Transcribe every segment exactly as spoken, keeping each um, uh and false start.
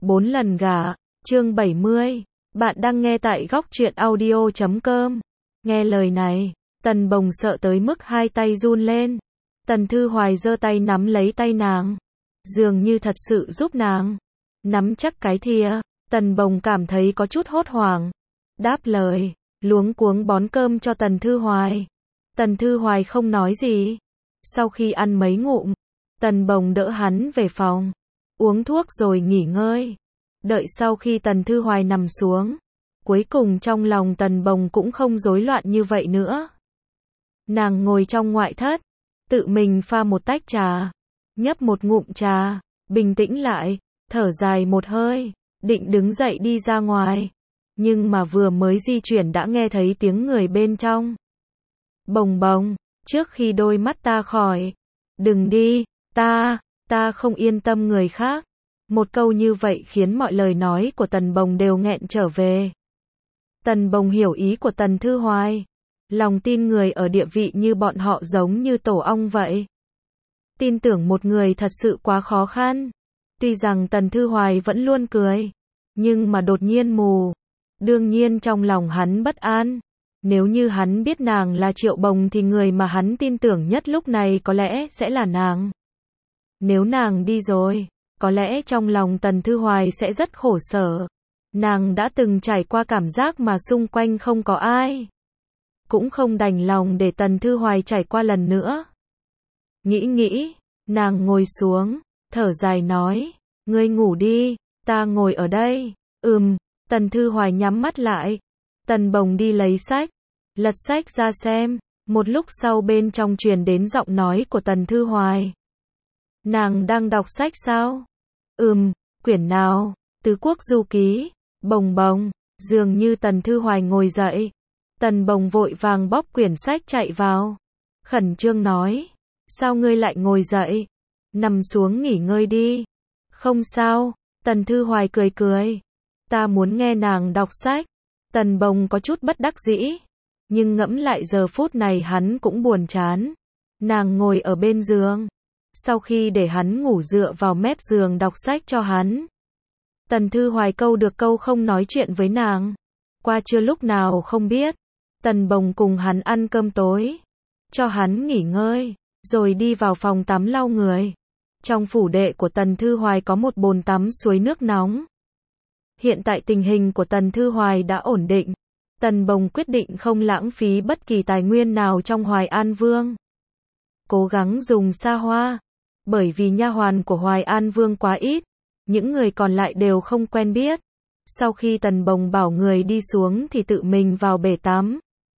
Bốn lần gả, chương bảy mươi. Bạn đang nghe tại góc truyện audio chấm com. Nghe lời này, Tần Bồng sợ tới mức hai tay run lên. Tần Thư Hoài giơ tay nắm lấy tay nàng, dường như thật sự giúp nàng nắm chắc cái thìa. Tần Bồng cảm thấy có chút hốt hoảng, đáp lời, luống cuống bón cơm cho Tần Thư Hoài. Tần Thư Hoài không nói gì. Sau khi ăn mấy ngụm, Tần Bồng đỡ hắn về phòng, uống thuốc rồi nghỉ ngơi. Đợi sau khi Tần Thư Hoài nằm xuống, cuối cùng trong lòng Tần Bồng cũng không rối loạn như vậy nữa. Nàng ngồi trong ngoại thất, tự mình pha một tách trà, nhấp một ngụm trà, bình tĩnh lại, thở dài một hơi, định đứng dậy đi ra ngoài. Nhưng mà vừa mới di chuyển đã nghe thấy tiếng người bên trong. Bồng Bồng, trước khi đôi mắt ta khỏi, đừng đi, ta, ta không yên tâm người khác. Một câu như vậy khiến mọi lời nói của Tần Bồng đều nghẹn trở về. Tần Bồng hiểu ý của Tần Thư Hoài. Lòng tin người ở địa vị như bọn họ giống như tổ ong vậy. Tin tưởng một người thật sự quá khó khăn. Tuy rằng Tần Thư Hoài vẫn luôn cười, nhưng mà đột nhiên mù. Đương nhiên trong lòng hắn bất an. Nếu như hắn biết nàng là Triệu Bồng thì người mà hắn tin tưởng nhất lúc này có lẽ sẽ là nàng. Nếu nàng đi rồi, có lẽ trong lòng Tần Thư Hoài sẽ rất khổ sở. Nàng đã từng trải qua cảm giác mà xung quanh không có ai. Cũng không đành lòng để Tần Thư Hoài trải qua lần nữa. Nghĩ nghĩ, nàng ngồi xuống, thở dài nói, ngươi ngủ đi, ta ngồi ở đây. Ừm, Tần Thư Hoài nhắm mắt lại. Tần Bồng đi lấy sách, lật sách ra xem. Một lúc sau bên trong truyền đến giọng nói của Tần Thư Hoài. Nàng đang đọc sách sao? Ừm, quyển nào? Tứ Quốc Du Ký. Bồng Bồng, dường như Tần Thư Hoài ngồi dậy. Tần Bồng vội vàng bóp quyển sách chạy vào. Khẩn trương nói, sao ngươi lại ngồi dậy? Nằm xuống nghỉ ngơi đi. Không sao, Tần Thư Hoài cười cười. Ta muốn nghe nàng đọc sách. Tần Bồng có chút bất đắc dĩ. Nhưng ngẫm lại giờ phút này hắn cũng buồn chán. Nàng ngồi ở bên giường. Sau khi để hắn ngủ dựa vào mép giường đọc sách cho hắn. Tần Thư Hoài câu được câu không nói chuyện với nàng. Qua trưa lúc nào không biết. Tần Bồng cùng hắn ăn cơm tối. Cho hắn nghỉ ngơi. Rồi đi vào phòng tắm lau người. Trong phủ đệ của Tần Thư Hoài có một bồn tắm suối nước nóng. Hiện tại tình hình của Tần Thư Hoài đã ổn định. Tần Bồng quyết định không lãng phí bất kỳ tài nguyên nào trong Hoài An Vương. Cố gắng dùng xa hoa. Bởi vì nha hoàn của Hoài An Vương quá ít. Những người còn lại đều không quen biết. Sau khi Tần Bồng bảo người đi xuống thì tự mình vào bể tắm.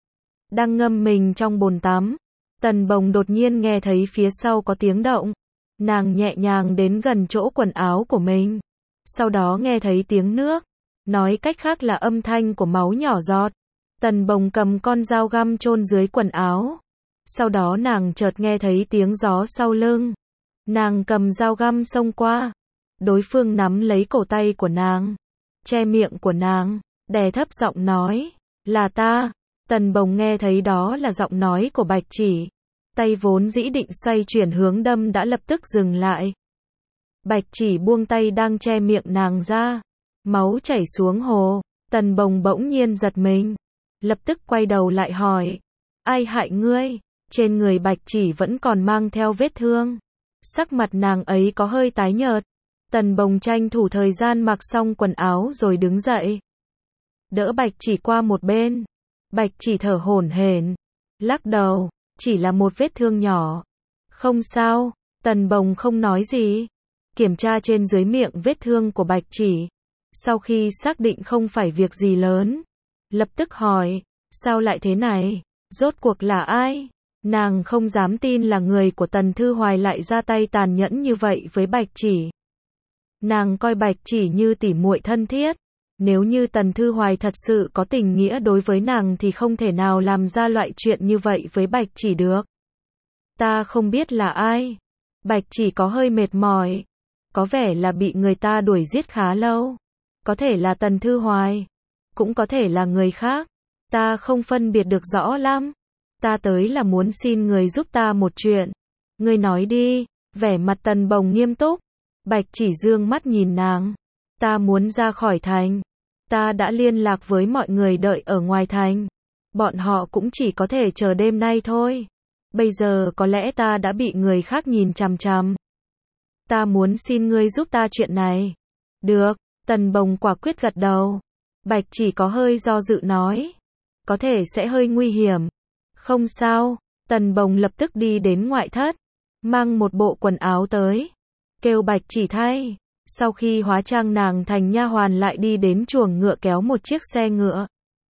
Đang ngâm mình trong bồn tắm. Tần Bồng đột nhiên nghe thấy phía sau có tiếng động. Nàng nhẹ nhàng đến gần chỗ quần áo của mình. Sau đó nghe thấy tiếng nước. Nói cách khác là âm thanh của máu nhỏ giọt. Tần Bồng cầm con dao găm chôn dưới quần áo. Sau đó nàng chợt nghe thấy tiếng gió sau lưng. Nàng cầm dao găm xông qua. Đối phương nắm lấy cổ tay của nàng, che miệng của nàng, đè thấp giọng nói, là ta. Tần Bồng nghe thấy đó là giọng nói của Bạch Chỉ. Tay vốn dĩ định xoay chuyển hướng đâm đã lập tức dừng lại. Bạch Chỉ buông tay đang che miệng nàng ra. Máu chảy xuống hồ. Tần Bồng bỗng nhiên giật mình. Lập tức quay đầu lại hỏi, ai hại ngươi? Trên người Bạch Chỉ vẫn còn mang theo vết thương. Sắc mặt nàng ấy có hơi tái nhợt. Tần Bồng tranh thủ thời gian mặc xong quần áo rồi đứng dậy. Đỡ Bạch Chỉ qua một bên. Bạch Chỉ thở hổn hển, lắc đầu, chỉ là một vết thương nhỏ. Không sao, Tần Bồng không nói gì. Kiểm tra trên dưới miệng vết thương của Bạch Chỉ. Sau khi xác định không phải việc gì lớn, lập tức hỏi, sao lại thế này? Rốt cuộc là ai? Nàng không dám tin là người của Tần Thư Hoài lại ra tay tàn nhẫn như vậy với Bạch Chỉ. Nàng coi Bạch Chỉ như tỉ muội thân thiết. Nếu như Tần Thư Hoài thật sự có tình nghĩa đối với nàng thì không thể nào làm ra loại chuyện như vậy với Bạch Chỉ được. Ta không biết là ai. Bạch Chỉ có hơi mệt mỏi. Có vẻ là bị người ta đuổi giết khá lâu. Có thể là Tần Thư Hoài. Cũng có thể là người khác. Ta không phân biệt được rõ lắm. Ta tới là muốn xin người giúp ta một chuyện. Ngươi nói đi. Vẻ mặt Tần Bồng nghiêm túc. Bạch Chỉ dương mắt nhìn nàng. Ta muốn ra khỏi thành. Ta đã liên lạc với mọi người đợi ở ngoài thành. Bọn họ cũng chỉ có thể chờ đêm nay thôi. Bây giờ có lẽ ta đã bị người khác nhìn chằm chằm. Ta muốn xin ngươi giúp ta chuyện này. Được, Tần Bồng quả quyết gật đầu. Bạch Chỉ có hơi do dự nói. Có thể sẽ hơi nguy hiểm. Không sao, Tần Bồng lập tức đi đến ngoại thất. Mang một bộ quần áo tới. Kêu Bạch Chỉ thay. Sau khi hóa trang nàng thành nha hoàn lại đi đến chuồng ngựa kéo một chiếc xe ngựa.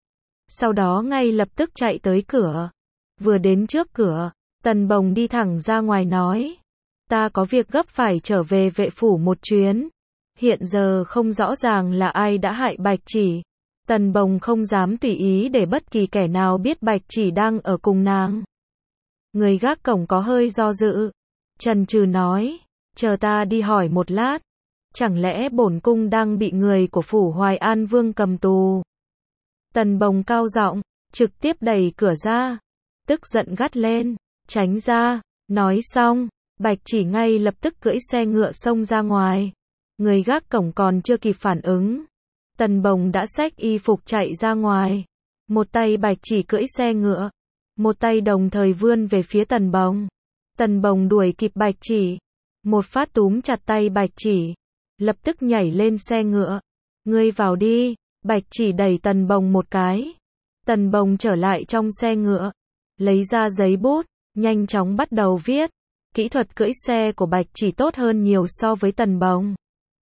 Sau đó ngay lập tức chạy tới cửa. Vừa đến trước cửa, Tần Bồng đi thẳng ra ngoài nói. Ta có việc gấp phải trở về vệ phủ một chuyến. Hiện giờ không rõ ràng là ai đã hại Bạch Chỉ. Tần Bồng không dám tùy ý để bất kỳ kẻ nào biết Bạch Chỉ đang ở cùng nàng. Người gác cổng có hơi do dự. Chần chừ nói, chờ ta đi hỏi một lát. Chẳng lẽ bổn cung đang bị người của phủ Hoài An Vương cầm tù? Tần Bồng cao giọng, trực tiếp đẩy cửa ra. Tức giận gắt lên, tránh ra. Nói xong, Bạch Chỉ ngay lập tức cưỡi xe ngựa xông ra ngoài. Người gác cổng còn chưa kịp phản ứng. Tần Bồng đã xách y phục chạy ra ngoài. Một tay Bạch Chỉ cưỡi xe ngựa. Một tay đồng thời vươn về phía Tần Bồng. Tần Bồng đuổi kịp Bạch Chỉ. Một phát túm chặt tay Bạch Chỉ. Lập tức nhảy lên xe ngựa. Ngươi vào đi. Bạch Chỉ đẩy Tần Bồng một cái. Tần Bồng trở lại trong xe ngựa. Lấy ra giấy bút. Nhanh chóng bắt đầu viết. Kỹ thuật cưỡi xe của Bạch Chỉ tốt hơn nhiều so với Tần Bồng.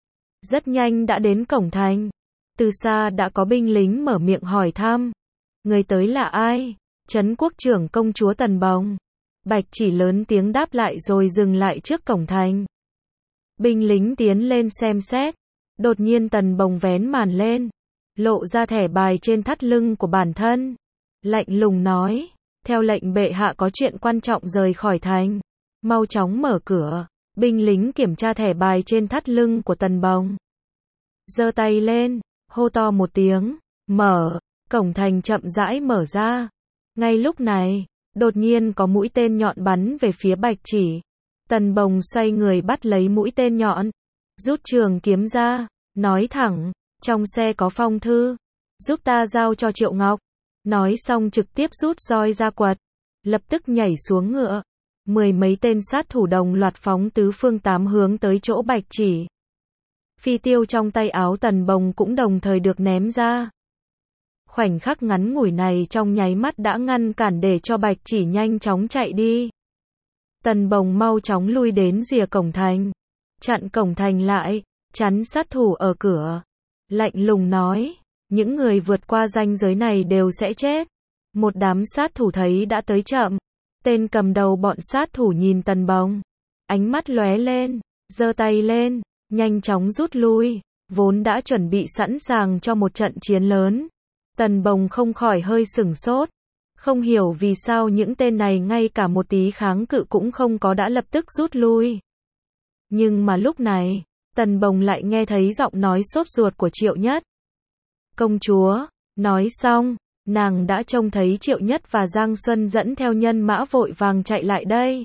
Rất nhanh đã đến cổng thành. Từ xa đã có binh lính mở miệng hỏi thăm. Người tới là ai? Trấn quốc trưởng công chúa Tần Bồng. Bạch Chỉ lớn tiếng đáp lại rồi dừng lại trước cổng thành. Binh lính tiến lên xem xét. Đột nhiên Tần Bồng vén màn lên. Lộ ra thẻ bài trên thắt lưng của bản thân. Lạnh lùng nói. Theo lệnh bệ hạ có chuyện quan trọng rời khỏi thành. Mau chóng mở cửa. Binh lính kiểm tra thẻ bài trên thắt lưng của Tần Bồng. Giơ tay lên. Hô to một tiếng. Mở. Cổng thành chậm rãi mở ra. Ngay lúc này, đột nhiên có mũi tên nhọn bắn về phía Bạch Chỉ. Tần Bồng xoay người bắt lấy mũi tên nhọn. Rút trường kiếm ra. Nói thẳng. Trong xe có phong thư. Giúp ta giao cho Triệu Ngọc. Nói xong trực tiếp rút roi ra quật. Lập tức nhảy xuống ngựa. Mười mấy tên sát thủ đồng loạt phóng tứ phương tám hướng tới chỗ Bạch Chỉ. Phi tiêu trong tay áo Tần Bồng cũng đồng thời được ném ra. Khoảnh khắc ngắn ngủi này trong nháy mắt đã ngăn cản để cho Bạch Chỉ nhanh chóng chạy đi. Tần Bồng mau chóng lui đến rìa cổng thành. Chặn cổng thành lại, chắn sát thủ ở cửa. Lạnh lùng nói, những người vượt qua ranh giới này đều sẽ chết. Một đám sát thủ thấy đã tới chậm. Tên cầm đầu bọn sát thủ nhìn Tần Bồng. Ánh mắt lóe lên, giơ tay lên, nhanh chóng rút lui. Vốn đã chuẩn bị sẵn sàng cho một trận chiến lớn. Tần Bồng không khỏi hơi sửng sốt. Không hiểu vì sao những tên này ngay cả một tí kháng cự cũng không có đã lập tức rút lui. Nhưng mà lúc này, Tần Bồng lại nghe thấy giọng nói sốt ruột của Triệu Nhất. Công chúa, nói xong, nàng đã trông thấy Triệu Nhất và Giang Xuân dẫn theo nhân mã vội vàng chạy lại đây.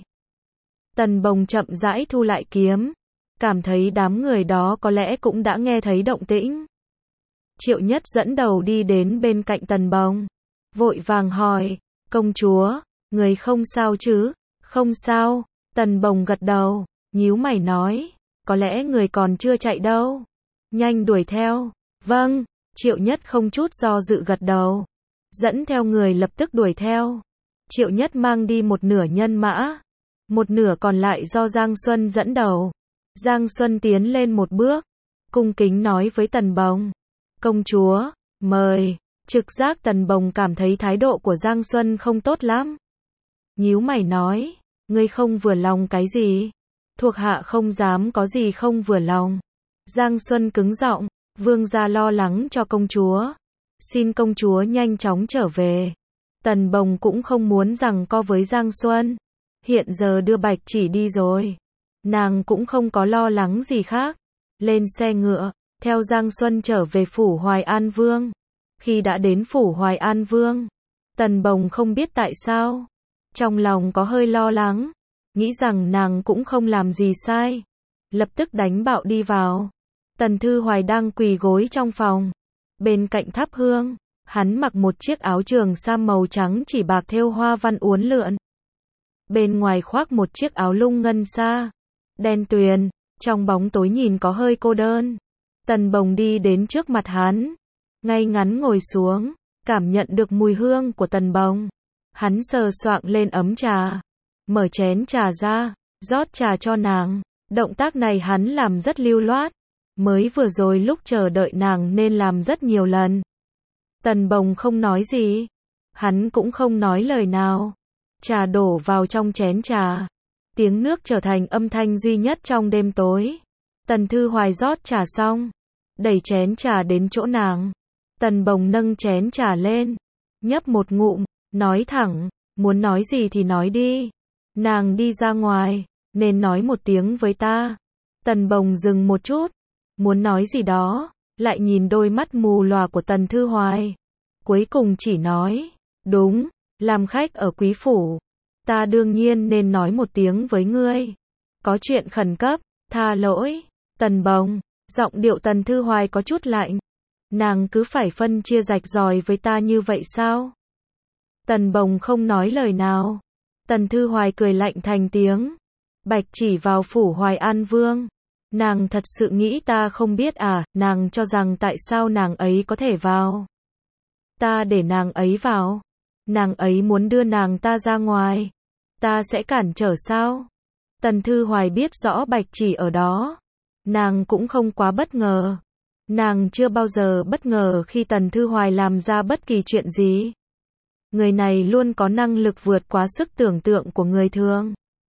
Tần Bồng chậm rãi thu lại kiếm, cảm thấy đám người đó có lẽ cũng đã nghe thấy động tĩnh. Triệu Nhất dẫn đầu đi đến bên cạnh Tần Bồng, vội vàng hỏi, công chúa, người không sao chứ? Không sao. Tần Bồng gật đầu, nhíu mày nói, có lẽ người còn chưa chạy đâu. Nhanh đuổi theo. Vâng. Triệu Nhất không chút do dự gật đầu, dẫn theo người lập tức đuổi theo. Triệu Nhất mang đi một nửa nhân mã, một nửa còn lại do Giang Xuân dẫn đầu. Giang Xuân tiến lên một bước, cung kính nói với Tần Bồng, công chúa, mời. Trực giác Tần Bồng cảm thấy thái độ của Giang Xuân không tốt lắm. Nhíu mày nói, ngươi không vừa lòng cái gì? Thuộc hạ không dám có gì không vừa lòng. Giang Xuân cứng giọng, vương gia lo lắng cho công chúa. Xin công chúa nhanh chóng trở về. Tần Bồng cũng không muốn giằng co với Giang Xuân. Hiện giờ đưa Bạch Chỉ đi rồi. Nàng cũng không có lo lắng gì khác. Lên xe ngựa, theo Giang Xuân trở về phủ Hoài An Vương. Khi đã đến phủ Hoài An Vương, Tần Bồng không biết tại sao. Trong lòng có hơi lo lắng. Nghĩ rằng nàng cũng không làm gì sai. Lập tức đánh bạo đi vào. Tần Thư Hoài đang quỳ gối trong phòng. Bên cạnh thắp hương, hắn mặc một chiếc áo trường sam màu trắng chỉ bạc thêu hoa văn uốn lượn. Bên ngoài khoác một chiếc áo lung ngân xa, đen tuyền, trong bóng tối nhìn có hơi cô đơn. Tần Bồng đi đến trước mặt hắn, ngay ngắn ngồi xuống, cảm nhận được mùi hương của Tần Bồng. Hắn sờ soạng lên ấm trà, mở chén trà ra, rót trà cho nàng. Động tác này hắn làm rất lưu loát, mới vừa rồi lúc chờ đợi nàng nên làm rất nhiều lần. Tần Bồng không nói gì, hắn cũng không nói lời nào. Trà đổ vào trong chén trà, tiếng nước trở thành âm thanh duy nhất trong đêm tối. Tần Thư Hoài rót trà xong, đẩy chén trà đến chỗ nàng. Tần Bồng nâng chén trà lên, nhấp một ngụm, nói thẳng, muốn nói gì thì nói đi. Nàng đi ra ngoài, nên nói một tiếng với ta. Tần Bồng dừng một chút, muốn nói gì đó, lại nhìn đôi mắt mù lòa của Tần Thư Hoài. Cuối cùng chỉ nói, đúng, làm khách ở quý phủ, ta đương nhiên nên nói một tiếng với ngươi. Có chuyện khẩn cấp, tha lỗi. Tần Bồng, giọng điệu Tần Thư Hoài có chút lạnh. Nàng cứ phải phân chia rạch ròi với ta như vậy sao? Tần Bồng không nói lời nào. Tần Thư Hoài cười lạnh thành tiếng. Bạch chỉ vào phủ Hoài An Vương. Nàng thật sự nghĩ ta không biết à? Nàng cho rằng tại sao nàng ấy có thể vào? Ta để nàng ấy vào. Nàng ấy muốn đưa nàng ta ra ngoài. Ta sẽ cản trở sao? Tần Thư Hoài biết rõ Bạch chỉ ở đó. Nàng cũng không quá bất ngờ. Nàng chưa bao giờ bất ngờ khi Tần Thư Hoài làm ra bất kỳ chuyện gì. Người này luôn có năng lực vượt quá sức tưởng tượng của người thường.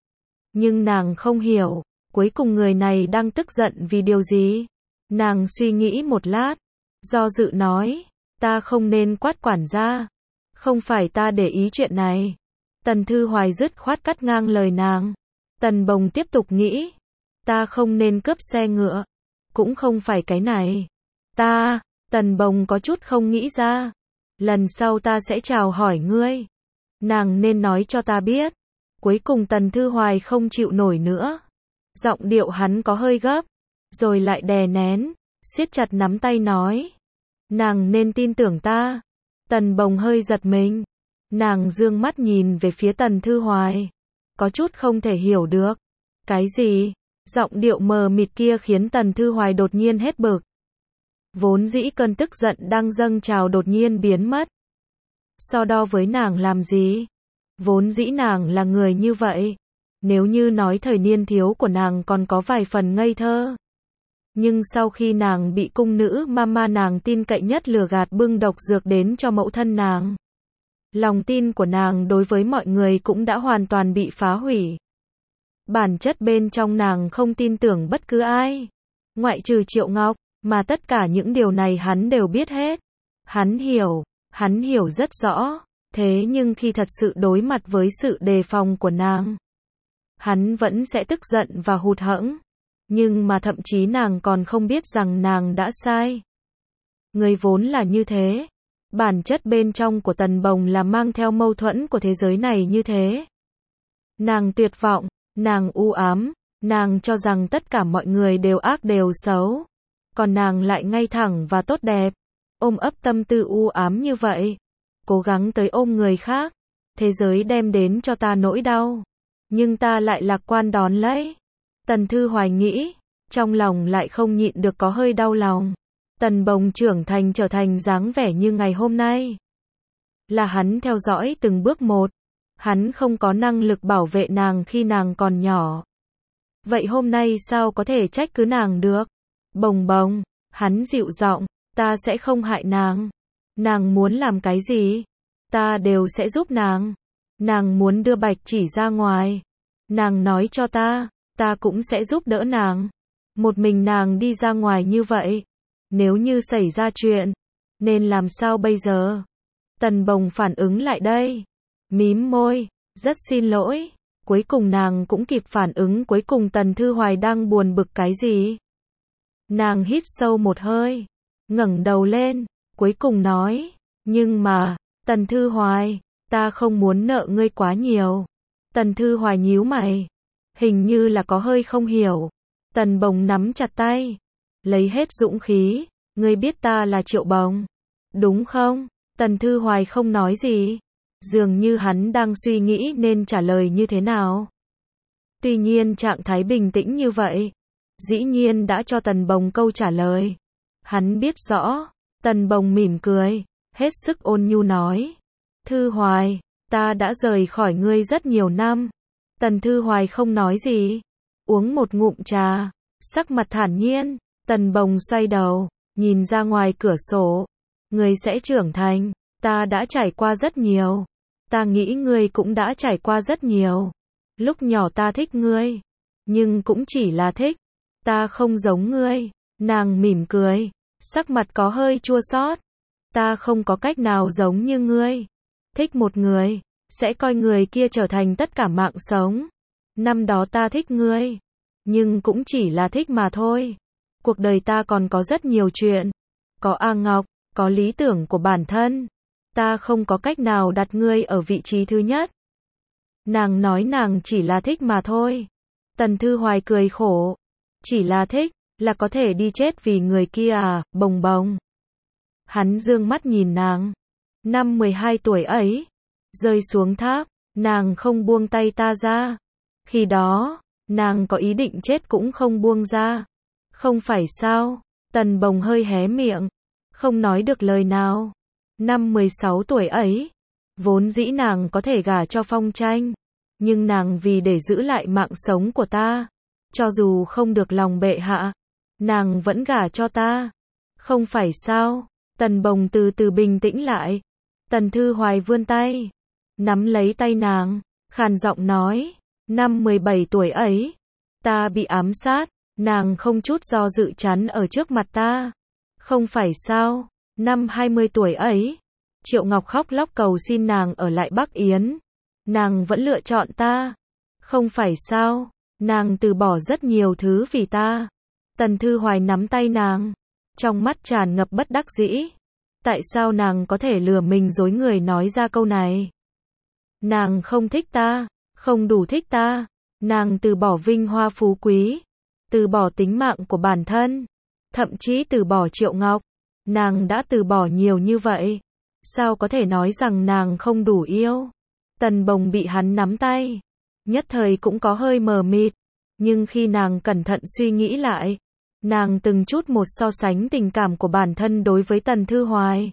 Nhưng nàng không hiểu, cuối cùng người này đang tức giận vì điều gì? Nàng suy nghĩ một lát, do dự nói, ta không nên quát quản gia. Không phải ta để ý chuyện này. Tần Thư Hoài dứt khoát cắt ngang lời nàng. Tần Bồng tiếp tục nghĩ, ta không nên cướp xe ngựa. Cũng không phải cái này. Ta, Tần Bồng có chút không nghĩ ra. Lần sau ta sẽ chào hỏi ngươi. Nàng nên nói cho ta biết. Cuối cùng Tần Thư Hoài không chịu nổi nữa. Giọng điệu hắn có hơi gấp, rồi lại đè nén, siết chặt nắm tay nói. Nàng nên tin tưởng ta. Tần Bồng hơi giật mình. Nàng dương mắt nhìn về phía Tần Thư Hoài. Có chút không thể hiểu được. Cái gì? Giọng điệu mờ mịt kia khiến Tần Thư Hoài đột nhiên hết bực. Vốn dĩ cơn tức giận đang dâng trào đột nhiên biến mất. So đo với nàng làm gì? Vốn dĩ nàng là người như vậy. Nếu như nói thời niên thiếu của nàng còn có vài phần ngây thơ. Nhưng sau khi nàng bị cung nữ mama nàng tin cậy nhất lừa gạt bưng độc dược đến cho mẫu thân nàng. Lòng tin của nàng đối với mọi người cũng đã hoàn toàn bị phá hủy. Bản chất bên trong nàng không tin tưởng bất cứ ai. Ngoại trừ Triệu Ngọc, mà tất cả những điều này hắn đều biết hết. Hắn hiểu, hắn hiểu rất rõ. Thế nhưng khi thật sự đối mặt với sự đề phòng của nàng, hắn vẫn sẽ tức giận và hụt hẫng. Nhưng mà thậm chí nàng còn không biết rằng nàng đã sai. Người vốn là như thế. Bản chất bên trong của Tần Bồng là mang theo mâu thuẫn của thế giới này như thế. Nàng tuyệt vọng, nàng u ám, nàng cho rằng tất cả mọi người đều ác đều xấu. Còn nàng lại ngay thẳng và tốt đẹp. Ôm ấp tâm tư u ám như vậy. Cố gắng tới ôm người khác. Thế giới đem đến cho ta nỗi đau. Nhưng ta lại lạc quan đón lấy. Tần Thư Hoài nghĩ. Trong lòng lại không nhịn được có hơi đau lòng. Tần Bồng trưởng thành trở thành dáng vẻ như ngày hôm nay. Là hắn theo dõi từng bước một. Hắn không có năng lực bảo vệ nàng khi nàng còn nhỏ. Vậy hôm nay sao có thể trách cứ nàng được? Bồng Bồng, hắn dịu giọng, ta sẽ không hại nàng. Nàng muốn làm cái gì? Ta đều sẽ giúp nàng. Nàng muốn đưa Bạch chỉ ra ngoài. Nàng nói cho ta, ta cũng sẽ giúp đỡ nàng. Một mình nàng đi ra ngoài như vậy. Nếu như xảy ra chuyện, nên làm sao bây giờ? Tần Bồng phản ứng lại đây. Mím môi, rất xin lỗi. Cuối cùng nàng cũng kịp phản ứng. Cuối cùng Tần Thư Hoài đang buồn bực cái gì? Nàng hít sâu một hơi, ngẩng đầu lên, cuối cùng nói, nhưng mà, Tần Thư Hoài, ta không muốn nợ ngươi quá nhiều. Tần Thư Hoài nhíu mày, hình như là có hơi không hiểu. Tần Bồng nắm chặt tay, lấy hết dũng khí, ngươi biết ta là Triệu Bồng, đúng không? Tần Thư Hoài không nói gì, dường như hắn đang suy nghĩ nên trả lời như thế nào. Tuy nhiên trạng thái bình tĩnh như vậy, dĩ nhiên đã cho Tần Bồng câu trả lời. Hắn biết rõ, Tần Bồng mỉm cười, hết sức ôn nhu nói. Thư Hoài, ta đã rời khỏi ngươi rất nhiều năm. Tần Thư Hoài không nói gì, uống một ngụm trà, sắc mặt thản nhiên. Tần Bồng xoay đầu, nhìn ra ngoài cửa sổ. Ngươi sẽ trưởng thành, ta đã trải qua rất nhiều. Ta nghĩ ngươi cũng đã trải qua rất nhiều. Lúc nhỏ ta thích ngươi, nhưng cũng chỉ là thích. Ta không giống ngươi. Nàng mỉm cười, sắc mặt có hơi chua xót. Ta không có cách nào giống như ngươi. Thích một người, sẽ coi người kia trở thành tất cả mạng sống. Năm đó ta thích ngươi, nhưng cũng chỉ là thích mà thôi. Cuộc đời ta còn có rất nhiều chuyện. Có A Ngọc, có lý tưởng của bản thân. Ta không có cách nào đặt ngươi ở vị trí thứ nhất. Nàng nói nàng chỉ là thích mà thôi. Tần Thư Hoài cười khổ. Chỉ là thích, là có thể đi chết vì người kia à, Bồng Bồng. Hắn dương mắt nhìn nàng. Năm mười hai tuổi ấy, rơi xuống tháp, nàng không buông tay ta ra. Khi đó, nàng có ý định chết cũng không buông ra. Không phải sao? Tần Bồng hơi hé miệng, không nói được lời nào. Năm mười sáu tuổi ấy, vốn dĩ nàng có thể gả cho Phong Tranh, nhưng nàng vì để giữ lại mạng sống của ta, cho dù không được lòng bệ hạ, nàng vẫn gả cho ta. Không phải sao? Tần Bồng từ từ bình tĩnh lại. Tần Thư Hoài vươn tay, nắm lấy tay nàng, khàn giọng nói, năm mười bảy tuổi ấy, ta bị ám sát, nàng không chút do dự chắn ở trước mặt ta. Không phải sao? Năm hai mươi tuổi ấy, Triệu Ngọc khóc lóc cầu xin nàng ở lại Bắc Yến. Nàng vẫn lựa chọn ta. Không phải sao? Nàng từ bỏ rất nhiều thứ vì ta. Tần Thư Hoài nắm tay nàng, trong mắt tràn ngập bất đắc dĩ. Tại sao nàng có thể lừa mình dối người nói ra câu này? Nàng không thích ta, không đủ thích ta. Nàng từ bỏ vinh hoa phú quý, từ bỏ tính mạng của bản thân, thậm chí từ bỏ Triệu Ngọc. Nàng đã từ bỏ nhiều như vậy. Sao có thể nói rằng nàng không đủ yêu? Tần Bồng bị hắn nắm tay, nhất thời cũng có hơi mờ mịt. Nhưng khi nàng cẩn thận suy nghĩ lại, nàng từng chút một so sánh tình cảm của bản thân đối với Tần Thư Hoài.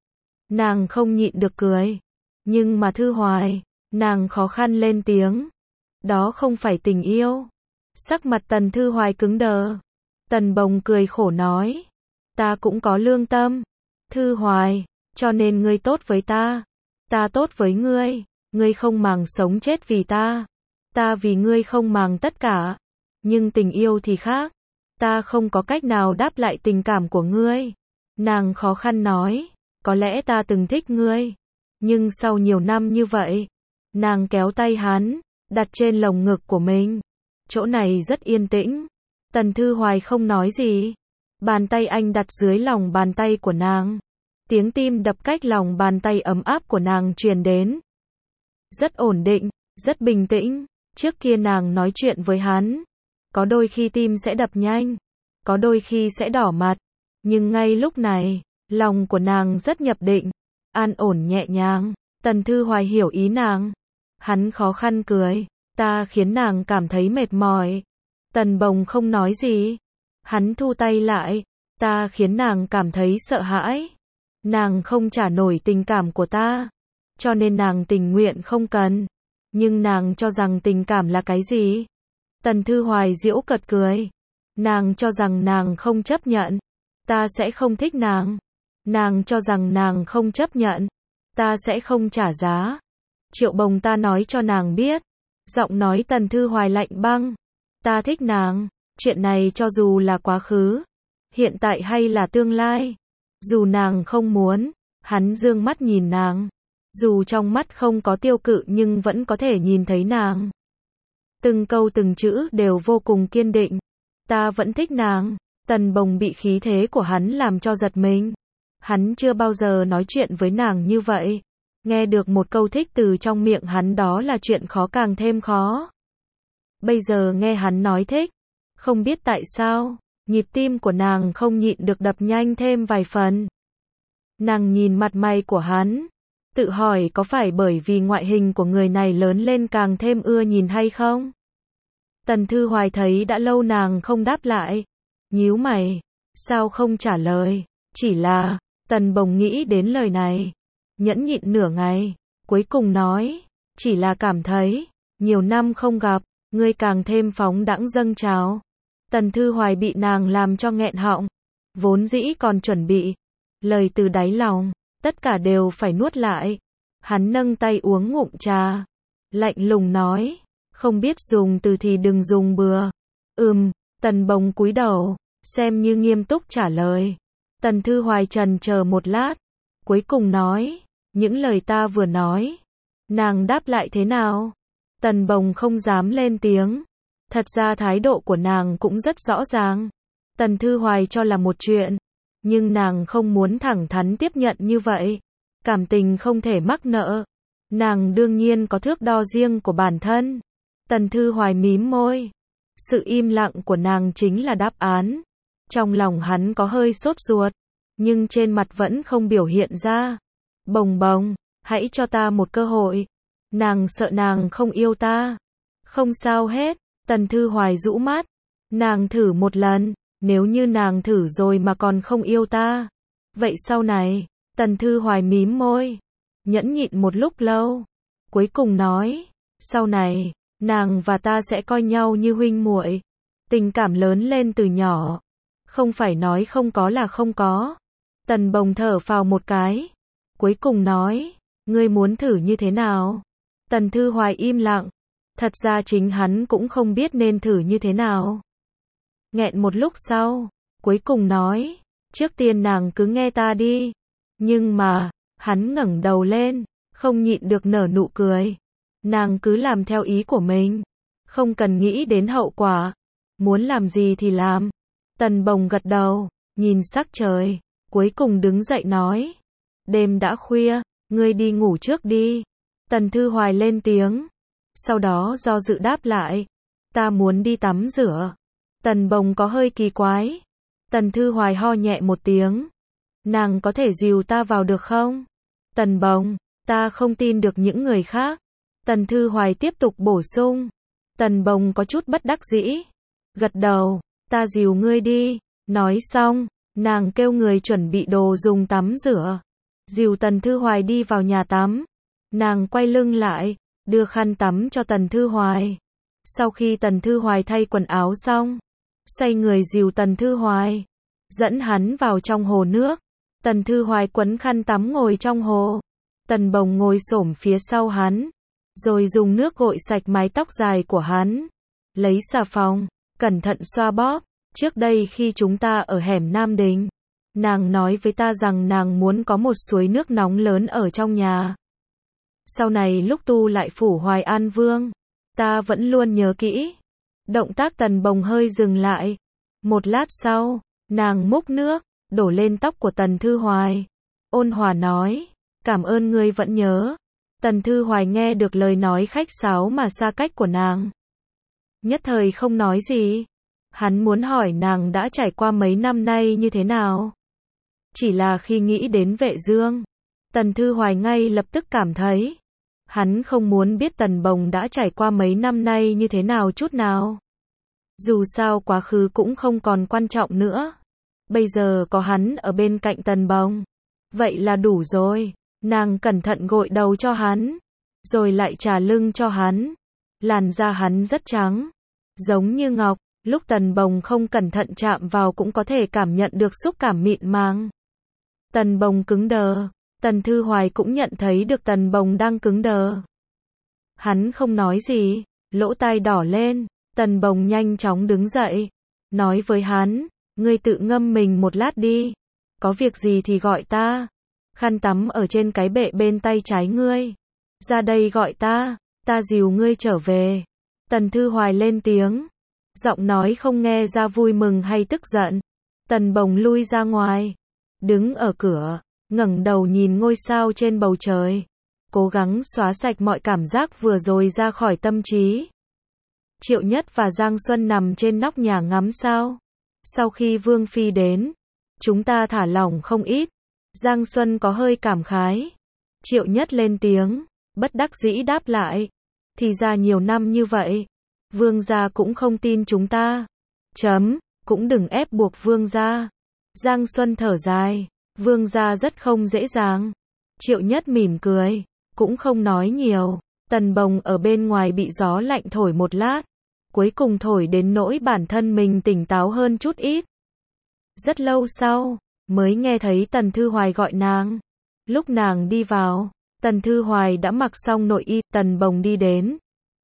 Nàng không nhịn được cười. Nhưng mà Thư Hoài, nàng khó khăn lên tiếng. Đó không phải tình yêu. Sắc mặt Tần Thư Hoài cứng đờ. Tần Bồng cười khổ nói. Ta cũng có lương tâm. Thư Hoài, cho nên ngươi tốt với ta. Ta tốt với ngươi. Ngươi không màng sống chết vì ta. Ta vì ngươi không màng tất cả. Nhưng tình yêu thì khác. Ta không có cách nào đáp lại tình cảm của ngươi. Nàng khó khăn nói. Có lẽ ta từng thích ngươi. Nhưng sau nhiều năm như vậy, nàng kéo tay hắn, đặt trên lồng ngực của mình. Chỗ này rất yên tĩnh. Tần Thư Hoài không nói gì. Bàn tay anh đặt dưới lòng bàn tay của nàng. Tiếng tim đập cách lòng bàn tay ấm áp của nàng truyền đến. Rất ổn định, rất bình tĩnh. Trước kia nàng nói chuyện với hắn, có đôi khi tim sẽ đập nhanh, có đôi khi sẽ đỏ mặt. Nhưng ngay lúc này, lòng của nàng rất nhập định, an ổn nhẹ nhàng. Tần Thư Hoài hiểu ý nàng. Hắn khó khăn cười. Ta khiến nàng cảm thấy mệt mỏi. Tần Bồng không nói gì. Hắn thu tay lại. Ta khiến nàng cảm thấy sợ hãi. Nàng không trả nổi tình cảm của ta, cho nên nàng tình nguyện không cần. Nhưng nàng cho rằng tình cảm là cái gì? Tần Thư Hoài giễu cợt cười. Nàng cho rằng nàng không chấp nhận, ta sẽ không thích nàng. Nàng cho rằng nàng không chấp nhận, ta sẽ không trả giá. Triệu Bồng ta nói cho nàng biết. Giọng nói Tần Thư Hoài lạnh băng. Ta thích nàng. Chuyện này cho dù là quá khứ, hiện tại hay là tương lai. Dù nàng không muốn, hắn dương mắt nhìn nàng. Dù trong mắt không có tiêu cự nhưng vẫn có thể nhìn thấy nàng. Từng câu từng chữ đều vô cùng kiên định. Ta vẫn thích nàng. Tần Bồng bị khí thế của hắn làm cho giật mình. Hắn chưa bao giờ nói chuyện với nàng như vậy. Nghe được một câu thích từ trong miệng hắn đó là chuyện khó càng thêm khó. Bây giờ nghe hắn nói thích, không biết tại sao, Nhịp tim của nàng không nhịn được đập nhanh thêm vài phần. Nàng nhìn mặt mày của hắn, tự hỏi có phải bởi vì ngoại hình của người này lớn lên càng thêm ưa nhìn hay không? Tần Thư Hoài thấy đã lâu nàng không đáp lại, nhíu mày, sao không trả lời? Chỉ là, Tần Bồng nghĩ đến lời này, nhẫn nhịn nửa ngày, cuối cùng nói, chỉ là cảm thấy, nhiều năm không gặp, ngươi càng thêm phóng đãng dâng trào. Tần Thư Hoài bị nàng làm cho nghẹn họng, vốn dĩ còn chuẩn bị, lời từ đáy lòng, tất cả đều phải nuốt lại. Hắn nâng tay uống ngụm trà, lạnh lùng nói, không biết dùng từ thì đừng dùng bừa. Ừm, Tần Bồng cúi đầu, xem như nghiêm túc trả lời. Tần Thư Hoài trần chờ một lát, cuối cùng nói, những lời ta vừa nói, nàng đáp lại thế nào? Tần Bồng không dám lên tiếng. Thật ra thái độ của nàng cũng rất rõ ràng. Tần Thư Hoài cho là một chuyện, nhưng nàng không muốn thẳng thắn tiếp nhận như vậy. Cảm tình không thể mắc nợ. Nàng đương nhiên có thước đo riêng của bản thân. Tần Thư Hoài mím môi. Sự im lặng của nàng chính là đáp án. Trong lòng hắn có hơi sốt ruột, nhưng trên mặt vẫn không biểu hiện ra. Bồng Bồng, hãy cho ta một cơ hội. Nàng sợ nàng không yêu ta. Không sao hết. Tần Thư Hoài rũ mắt. Nàng thử một lần, nếu như nàng thử rồi mà còn không yêu ta, vậy sau này? Tần Thư Hoài mím môi, nhẫn nhịn một lúc lâu, cuối cùng nói, sau này, nàng và ta sẽ coi nhau như huynh muội. Tình cảm lớn lên từ nhỏ, không phải nói không có là không có. Tần Bồng thở phào một cái, cuối cùng nói, ngươi muốn thử như thế nào? Tần Thư Hoài im lặng, thật ra chính hắn cũng không biết nên thử như thế nào. Nghẹn một lúc sau, cuối cùng nói, trước tiên nàng cứ nghe ta đi. Nhưng mà, hắn ngẩng đầu lên, không nhịn được nở nụ cười. Nàng cứ làm theo ý của mình, không cần nghĩ đến hậu quả, muốn làm gì thì làm. Tần Bồng gật đầu, nhìn sắc trời, cuối cùng đứng dậy nói, đêm đã khuya, ngươi đi ngủ trước đi. Tần Thư Hoài lên tiếng, sau đó do dự đáp lại, ta muốn đi tắm rửa. Tần Bồng có hơi kỳ quái. Tần Thư Hoài ho nhẹ một tiếng, nàng có thể dìu ta vào được không? Tần Bồng, ta không tin được những người khác. Tần Thư Hoài tiếp tục bổ sung. Tần Bồng có chút bất đắc dĩ, gật đầu, ta dìu ngươi đi. Nói xong, nàng kêu người chuẩn bị đồ dùng tắm rửa, dìu Tần Thư Hoài đi vào nhà tắm. Nàng quay lưng lại, đưa khăn tắm cho Tần Thư Hoài. Sau khi Tần Thư Hoài thay quần áo xong, xoay người dìu Tần Thư Hoài, dẫn hắn vào trong hồ nước. Tần Thư Hoài quấn khăn tắm ngồi trong hồ. Tần Bồng ngồi xổm phía sau hắn, rồi dùng nước gội sạch mái tóc dài của hắn, lấy xà phòng, cẩn thận xoa bóp. Trước đây khi chúng ta ở hẻm Nam Đình, nàng nói với ta rằng nàng muốn có một suối nước nóng lớn ở trong nhà. Sau này lúc tu lại phủ Hoài An Vương, ta vẫn luôn nhớ kỹ. Động tác Tần Bồng hơi dừng lại. Một lát sau, nàng múc nước, đổ lên tóc của Tần Thư Hoài. Ôn hòa nói, cảm ơn ngươi vẫn nhớ. Tần Thư Hoài nghe được lời nói khách sáo mà xa cách của nàng, nhất thời không nói gì. Hắn muốn hỏi nàng đã trải qua mấy năm nay như thế nào. Chỉ là khi nghĩ đến Vệ Dương, Tần Thư Hoài ngay lập tức cảm thấy, hắn không muốn biết Tần Bồng đã trải qua mấy năm nay như thế nào chút nào. Dù sao quá khứ cũng không còn quan trọng nữa. Bây giờ có hắn ở bên cạnh Tần Bồng, vậy là đủ rồi. Nàng cẩn thận gội đầu cho hắn, rồi lại trà lưng cho hắn. Làn da hắn rất trắng, giống như ngọc, lúc Tần Bồng không cẩn thận chạm vào cũng có thể cảm nhận được xúc cảm mịn màng. Tần Bồng cứng đờ, Tần Thư Hoài cũng nhận thấy được Tần Bồng đang cứng đờ. Hắn không nói gì, lỗ tai đỏ lên. Tần Bồng nhanh chóng đứng dậy, nói với hắn, ngươi tự ngâm mình một lát đi, có việc gì thì gọi ta. Khăn tắm ở trên cái bệ bên tay trái ngươi, ra đây gọi ta, ta dìu ngươi trở về. Tần Thư Hoài lên tiếng, giọng nói không nghe ra vui mừng hay tức giận. Tần Bồng lui ra ngoài, đứng ở cửa, ngẩng đầu nhìn ngôi sao trên bầu trời, cố gắng xóa sạch mọi cảm giác vừa rồi ra khỏi tâm trí. Triệu Nhất và Giang Xuân nằm trên nóc nhà ngắm sao. Sau khi Vương Phi đến, chúng ta thả lỏng không ít. Giang Xuân có hơi cảm khái. Triệu Nhất lên tiếng, bất đắc dĩ đáp lại. Thì ra nhiều năm như vậy, Vương gia cũng không tin chúng ta. Chấm, cũng đừng ép buộc Vương gia. Giang Xuân thở dài, Vương gia rất không dễ dàng. Triệu Nhất mỉm cười, cũng không nói nhiều. Tần Bồng ở bên ngoài bị gió lạnh thổi một lát, cuối cùng thổi đến nỗi bản thân mình tỉnh táo hơn chút ít. Rất lâu sau, mới nghe thấy Tần Thư Hoài gọi nàng. Lúc nàng đi vào, Tần Thư Hoài đã mặc xong nội y. Tần Bồng đi đến,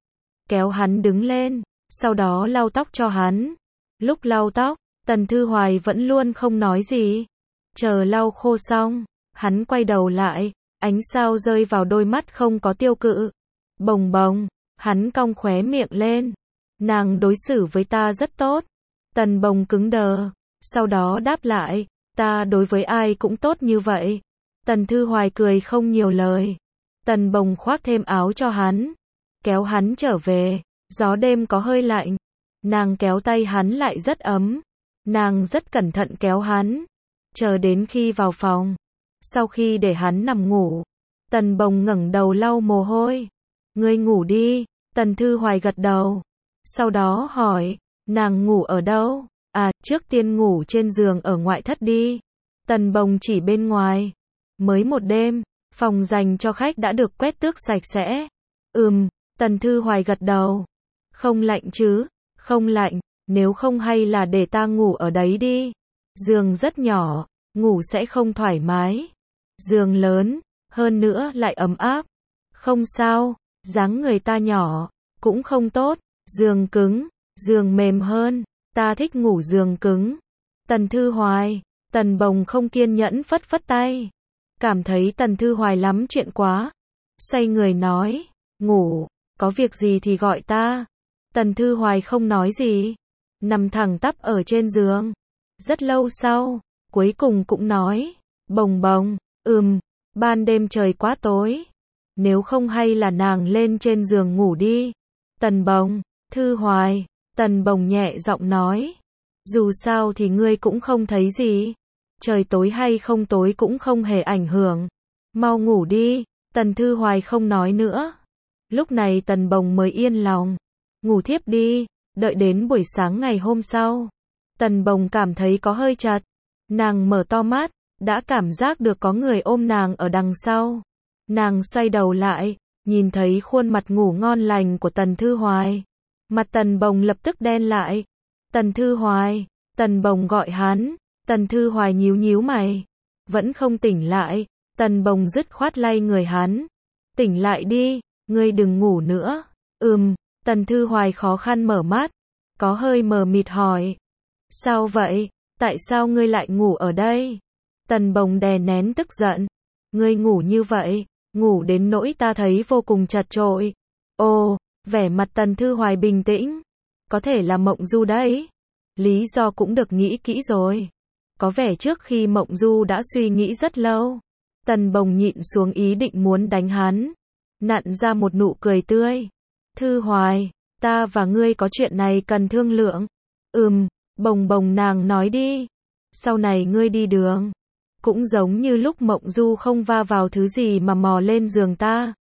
kéo hắn đứng lên, sau đó lau tóc cho hắn. Lúc lau tóc, Tần Thư Hoài vẫn luôn không nói gì. Chờ lau khô xong, hắn quay đầu lại, ánh sao rơi vào đôi mắt không có tiêu cự. Bồng Bồng, hắn cong khóe miệng lên. Nàng đối xử với ta rất tốt. Tần Bồng cứng đờ, sau đó đáp lại, ta đối với ai cũng tốt như vậy. Tần Thư Hoài cười không nhiều lời. Tần Bồng khoác thêm áo cho hắn, kéo hắn trở về. Gió đêm có hơi lạnh, nàng kéo tay hắn lại rất ấm. Nàng rất cẩn thận kéo hắn, chờ đến khi vào phòng. Sau khi để hắn nằm ngủ, Tần Bồng ngẩng đầu lau mồ hôi. Ngươi ngủ đi. Tần Thư Hoài gật đầu. Sau đó hỏi, nàng ngủ ở đâu? À, trước tiên ngủ trên giường ở ngoại thất đi. Tần Bồng chỉ bên ngoài. Mới một đêm, phòng dành cho khách đã được quét tước sạch sẽ. Ừm, Tần Thư Hoài gật đầu. Không lạnh chứ? Không lạnh, nếu không hay là để ta ngủ ở đấy đi. Giường rất nhỏ, ngủ sẽ không thoải mái. Giường lớn, hơn nữa lại ấm áp. Không sao, dáng người ta nhỏ, cũng không tốt. Giường cứng, giường mềm hơn, ta thích ngủ giường cứng. Tần Thư Hoài, Tần Bồng không kiên nhẫn phất phất tay. Cảm thấy Tần Thư Hoài lắm chuyện quá. Xoay người nói, ngủ, có việc gì thì gọi ta. Tần Thư Hoài không nói gì, nằm thẳng tắp ở trên giường. Rất lâu sau, cuối cùng cũng nói, Bồng Bồng, ừm, ban đêm trời quá tối. Nếu không hay là nàng lên trên giường ngủ đi. Tần Bồng, Thư Hoài, Tần Bồng nhẹ giọng nói. Dù sao thì ngươi cũng không thấy gì. Trời tối hay không tối cũng không hề ảnh hưởng. Mau ngủ đi. Tần Thư Hoài không nói nữa. Lúc này Tần Bồng mới yên lòng. Ngủ thiếp đi. Đợi đến buổi sáng ngày hôm sau, Tần Bồng cảm thấy có hơi chật. Nàng mở to mắt, đã cảm giác được có người ôm nàng ở đằng sau. Nàng xoay đầu lại, nhìn thấy khuôn mặt ngủ ngon lành của Tần Thư Hoài. Mặt Tần Bồng lập tức đen lại. Tần Thư Hoài, Tần Bồng gọi hắn. Tần Thư Hoài nhíu nhíu mày, vẫn không tỉnh lại. Tần Bồng dứt khoát lay người hắn. Tỉnh lại đi, ngươi đừng ngủ nữa. Ừm, Tần Thư Hoài khó khăn mở mắt, có hơi mờ mịt hỏi. Sao vậy? Tại sao ngươi lại ngủ ở đây? Tần Bồng đè nén tức giận. Ngươi ngủ như vậy, ngủ đến nỗi ta thấy vô cùng chật chội. Ồ, vẻ mặt Tần Thư Hoài bình tĩnh. Có thể là mộng du đấy. Lý do cũng được nghĩ kỹ rồi. Có vẻ trước khi mộng du đã suy nghĩ rất lâu. Tần Bồng nhịn xuống ý định muốn đánh hắn. Nặn ra một nụ cười tươi. Thư Hoài, ta và ngươi có chuyện này cần thương lượng. Ừm, Bồng Bồng nàng nói đi. Sau này ngươi đi đường, cũng giống như lúc mộng du không va vào thứ gì mà mò lên giường ta.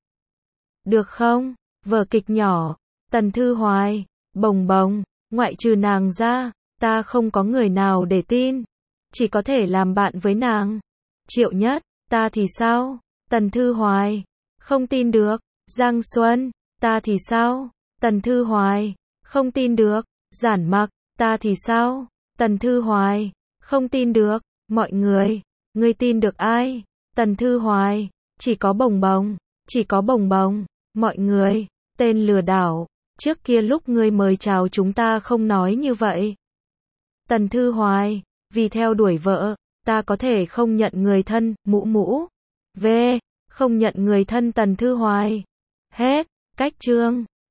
Được không? Vở kịch nhỏ. Tần Thư Hoài, Bồng Bồng, ngoại trừ nàng ra, ta không có người nào để tin. Chỉ có thể làm bạn với nàng. Triệu Nhất, ta thì sao? Tần Thư Hoài, không tin được. Giang Xuân, ta thì sao? Tần Thư Hoài, không tin được. Giản Mặc, ta thì sao? Tần Thư Hoài, không tin được. Mọi người, ngươi tin được ai? Tần Thư Hoài, chỉ có Bồng Bồng, chỉ có Bồng Bồng. Mọi người, tên lừa đảo, trước kia lúc ngươi mời chào chúng ta không nói như vậy. Tần Thư Hoài, vì theo đuổi vợ, ta có thể không nhận người thân. Mũ mũ. V, không nhận người thân Tần Thư Hoài. Hết, cách chương.